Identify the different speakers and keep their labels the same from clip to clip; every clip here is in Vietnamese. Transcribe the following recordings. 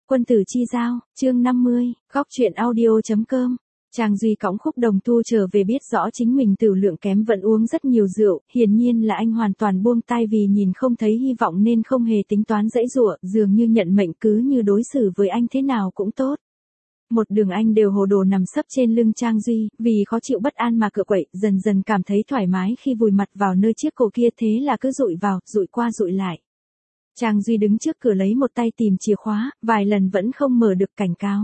Speaker 1: Quân tử chi giao, chương 50, góc truyện audio.com. Trang Duy cõng Khúc Đồng Thu trở về biết rõ chính mình tửu lượng kém vẫn uống rất nhiều rượu, hiển nhiên là anh hoàn toàn buông tay vì nhìn không thấy hy vọng nên không hề tính toán giãy giụa, dường như nhận mệnh cứ như đối xử với anh thế nào cũng tốt. Một đường anh đều hồ đồ nằm sấp trên lưng Trang Duy, vì khó chịu bất an mà cựa quậy, dần dần cảm thấy thoải mái khi vùi mặt vào nơi chiếc cổ kia, thế là cứ dụi vào, dụi qua dụi lại. Trang Duy đứng trước cửa lấy một tay tìm chìa khóa, vài lần vẫn không mở được, cảnh cáo.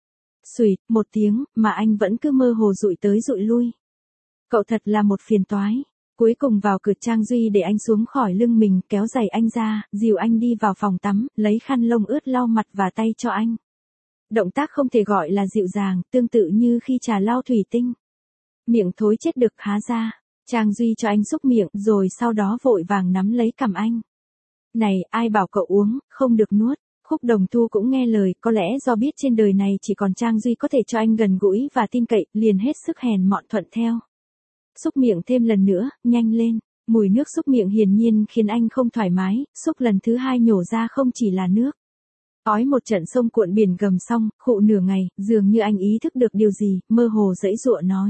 Speaker 1: Xùyt, một tiếng, mà anh vẫn cứ mơ hồ dụi tới dụi lui. Cậu thật là một phiền toái. Cuối cùng vào cửa, Trang Duy để anh xuống khỏi lưng mình, kéo giày anh ra, dìu anh đi vào phòng tắm, lấy khăn lông ướt lau mặt và tay cho anh. Động tác không thể gọi là dịu dàng, tương tự như khi trà lau thủy tinh. Miệng thối chết được há ra, Trang Duy cho anh xúc miệng, rồi sau đó vội vàng nắm lấy cằm anh. Này, ai bảo cậu uống, không được nuốt. Khúc Đồng Thu cũng nghe lời, có lẽ do biết trên đời này chỉ còn Trang Duy có thể cho anh gần gũi và tin cậy, liền hết sức hèn mọn thuận theo. Xúc miệng thêm lần nữa, nhanh lên. Mùi nước xúc miệng hiển nhiên khiến anh không thoải mái, xúc lần thứ hai nhổ ra không chỉ là nước. Ói một trận sông cuộn biển gầm xong, khụ nửa ngày, dường như anh ý thức được điều gì, mơ hồ giãy giụa nói.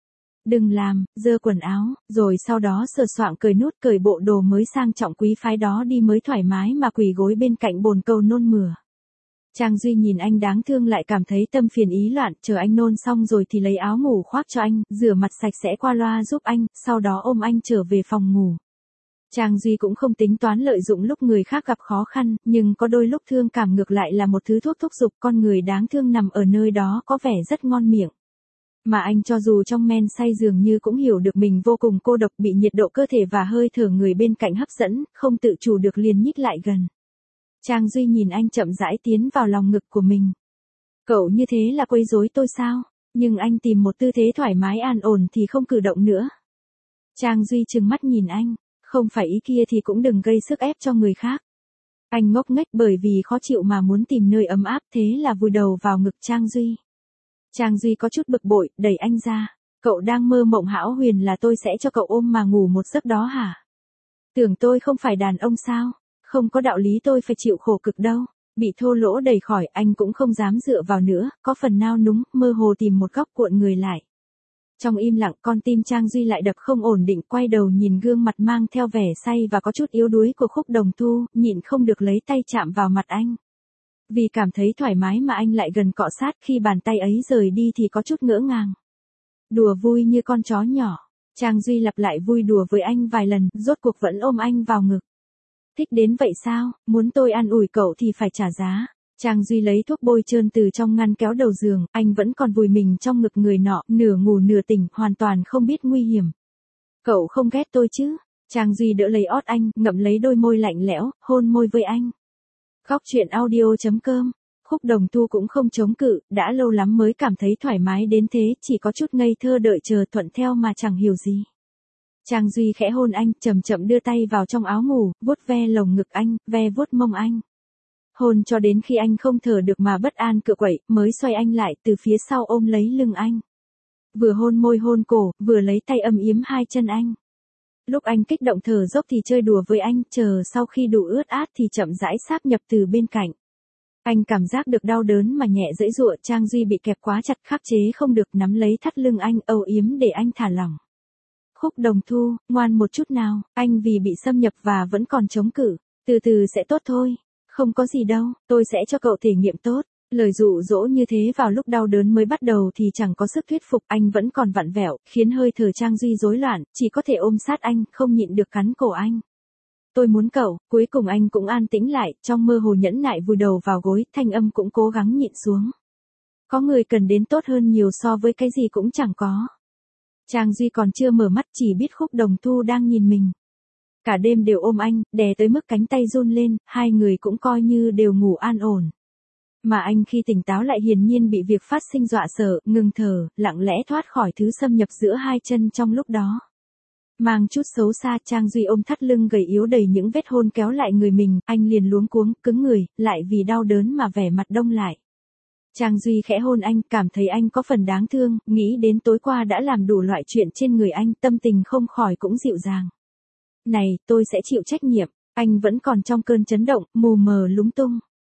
Speaker 1: Đừng làm, giơ quần áo, rồi sau đó sờ soạng cởi nút, cởi bộ đồ mới sang trọng quý phái đó đi mới thoải mái mà quỳ gối bên cạnh bồn cầu nôn mửa. Trang Duy nhìn anh đáng thương lại cảm thấy tâm phiền ý loạn, chờ anh nôn xong rồi thì lấy áo ngủ khoác cho anh, rửa mặt sạch sẽ qua loa giúp anh, sau đó ôm anh trở về phòng ngủ. Trang Duy cũng không tính toán lợi dụng lúc người khác gặp khó khăn, nhưng có đôi lúc thương cảm ngược lại là một thứ thuốc thúc giục con người đáng thương nằm ở nơi đó có vẻ rất ngon miệng. Mà anh cho dù trong men say dường như cũng hiểu được mình vô cùng cô độc, bị nhiệt độ cơ thể và hơi thở người bên cạnh hấp dẫn, không tự chủ được liền nhích lại gần. Trang Duy nhìn anh chậm rãi tiến vào lòng ngực của mình. Cậu như thế là quấy rối tôi sao? Nhưng anh tìm một tư thế thoải mái an ổn thì không cử động nữa. Trang Duy trừng mắt nhìn anh, không phải ý kia thì cũng đừng gây sức ép cho người khác. Anh ngốc nghếch bởi vì khó chịu mà muốn tìm nơi ấm áp, thế là vùi đầu vào ngực Trang Duy. Trang Duy có chút bực bội, đẩy anh ra. Cậu đang mơ mộng hão huyền là tôi sẽ cho cậu ôm mà ngủ một giấc đó hả? Tưởng tôi không phải đàn ông sao? Không có đạo lý tôi phải chịu khổ cực đâu. Bị thô lỗ đẩy khỏi, anh cũng không dám dựa vào nữa, có phần nao núng, mơ hồ tìm một góc cuộn người lại. Trong im lặng, con tim Trang Duy lại đập không ổn định, quay đầu nhìn gương mặt mang theo vẻ say và có chút yếu đuối của Khúc Đồng Thu, nhịn không được lấy tay chạm vào mặt anh. Vì cảm thấy thoải mái mà anh lại gần cọ sát, khi bàn tay ấy rời đi thì có chút ngỡ ngàng. Đùa vui như con chó nhỏ, Trang Duy lặp lại vui đùa với anh vài lần, rốt cuộc vẫn ôm anh vào ngực. Thích đến vậy sao, muốn tôi an ủi cậu thì phải trả giá. Trang Duy lấy thuốc bôi trơn từ trong ngăn kéo đầu giường, anh vẫn còn vùi mình trong ngực người nọ, nửa ngủ nửa tỉnh, hoàn toàn không biết nguy hiểm. Cậu không ghét tôi chứ? Trang Duy đỡ lấy ót anh, ngậm lấy đôi môi lạnh lẽo, hôn môi với anh. Góc truyện audio.com. Khúc Đồng Thu cũng không chống cự, đã lâu lắm mới cảm thấy thoải mái đến thế, chỉ có chút ngây thơ đợi chờ thuận theo mà chẳng hiểu gì. Trang Duy khẽ hôn anh, chậm chậm đưa tay vào trong áo ngủ, vuốt ve lồng ngực anh, ve vuốt mông anh. Hôn cho đến khi anh không thở được mà bất an cựa quậy, mới xoay anh lại từ phía sau ôm lấy lưng anh. Vừa hôn môi hôn cổ, vừa lấy tay ấm yếm hai chân anh. Lúc anh kích động thở dốc thì chơi đùa với anh, chờ sau khi đủ ướt át thì chậm rãi sáp nhập từ bên cạnh. Anh cảm giác được đau đớn mà nhẹ giãy giụa, Trang Duy bị kẹp quá chặt khắc chế không được, nắm lấy thắt lưng anh, âu yếm để anh thả lỏng. Khúc Đồng Thu, ngoan một chút nào, anh vì bị xâm nhập và vẫn còn chống cự, từ từ sẽ tốt thôi, không có gì đâu, tôi sẽ cho cậu thể nghiệm tốt. Lời dụ dỗ như thế vào lúc đau đớn mới bắt đầu thì chẳng có sức thuyết phục, anh vẫn còn vặn vẹo, khiến hơi thở Trang Duy rối loạn, chỉ có thể ôm sát anh, không nhịn được cắn cổ anh. Tôi muốn cậu, cuối cùng anh cũng an tĩnh lại, trong mơ hồ nhẫn nại vùi đầu vào gối, thanh âm cũng cố gắng nhịn xuống. Có người cần đến tốt hơn nhiều so với cái gì cũng chẳng có. Trang Duy còn chưa mở mắt chỉ biết Khúc Đồng Thu đang nhìn mình. Cả đêm đều ôm anh, đè tới mức cánh tay run lên, hai người cũng coi như đều ngủ an ổn. Mà anh khi tỉnh táo lại hiển nhiên bị việc phát sinh dọa sợ, ngừng thở, lặng lẽ thoát khỏi thứ xâm nhập giữa hai chân trong lúc đó. Mang chút xấu xa, Trang Duy ôm thắt lưng gầy yếu đầy những vết hôn kéo lại người mình, anh liền luống cuống, cứng người, lại vì đau đớn mà vẻ mặt đông lại. Trang Duy khẽ hôn anh, cảm thấy anh có phần đáng thương, nghĩ đến tối qua đã làm đủ loại chuyện trên người anh, tâm tình không khỏi cũng dịu dàng. Này, tôi sẽ chịu trách nhiệm, anh vẫn còn trong cơn chấn động, mù mờ lúng tung.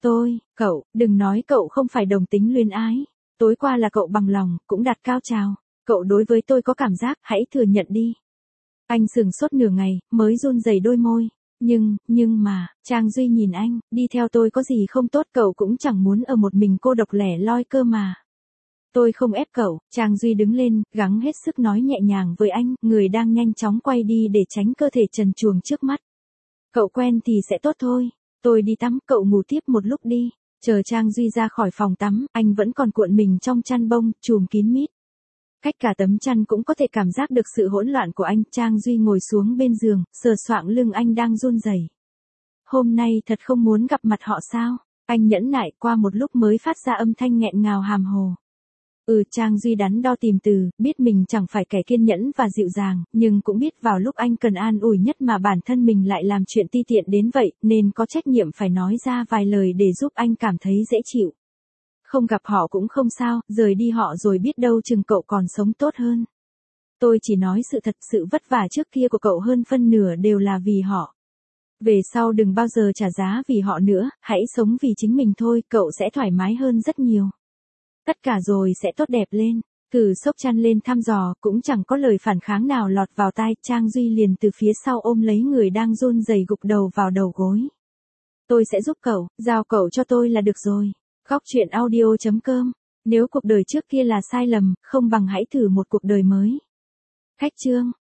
Speaker 1: Cậu, đừng nói cậu không phải đồng tính luyến ái. Tối qua là cậu bằng lòng, cũng đặt cao trào. Cậu đối với tôi có cảm giác, hãy thừa nhận đi. Anh sững sốt nửa ngày, mới run rẩy đôi môi. Nhưng mà, Trang Duy nhìn anh, đi theo tôi có gì không tốt, cậu cũng chẳng muốn ở một mình cô độc lẻ loi cơ mà. Tôi không ép cậu, Trang Duy đứng lên, gắng hết sức nói nhẹ nhàng với anh, người đang nhanh chóng quay đi để tránh cơ thể trần truồng trước mắt. Cậu quen thì sẽ tốt thôi. Tôi đi tắm, cậu ngủ tiếp một lúc đi. Chờ Trang Duy ra khỏi phòng tắm, anh vẫn còn cuộn mình trong chăn bông, trùm kín mít. Cách cả tấm chăn cũng có thể cảm giác được sự hỗn loạn của anh. Trang Duy ngồi xuống bên giường, sờ soạng lưng anh đang run rẩy. Hôm nay thật không muốn gặp mặt họ sao? Anh nhẫn nại qua một lúc mới phát ra âm thanh nghẹn ngào hàm hồ. Trang Duy đắn đo tìm từ, biết mình chẳng phải kẻ kiên nhẫn và dịu dàng, nhưng cũng biết vào lúc anh cần an ủi nhất mà bản thân mình lại làm chuyện ti tiện đến vậy, nên có trách nhiệm phải nói ra vài lời để giúp anh cảm thấy dễ chịu. Không gặp họ cũng không sao, rời đi họ rồi biết đâu chừng cậu còn sống tốt hơn. Tôi chỉ nói sự thật, sự vất vả trước kia của cậu hơn phân nửa đều là vì họ. Về sau đừng bao giờ trả giá vì họ nữa, hãy sống vì chính mình thôi, cậu sẽ thoải mái hơn rất nhiều. Tất cả rồi sẽ tốt đẹp lên. Cử xốc chăn lên thăm dò, cũng chẳng có lời phản kháng nào lọt vào tai, Trang Duy liền từ phía sau ôm lấy người đang run rẩy gục đầu vào đầu gối. Tôi sẽ giúp cậu, giao cậu cho tôi là được rồi. Góc chuyện audio.com. Nếu cuộc đời trước kia là sai lầm, không bằng hãy thử một cuộc đời mới. Khách chương.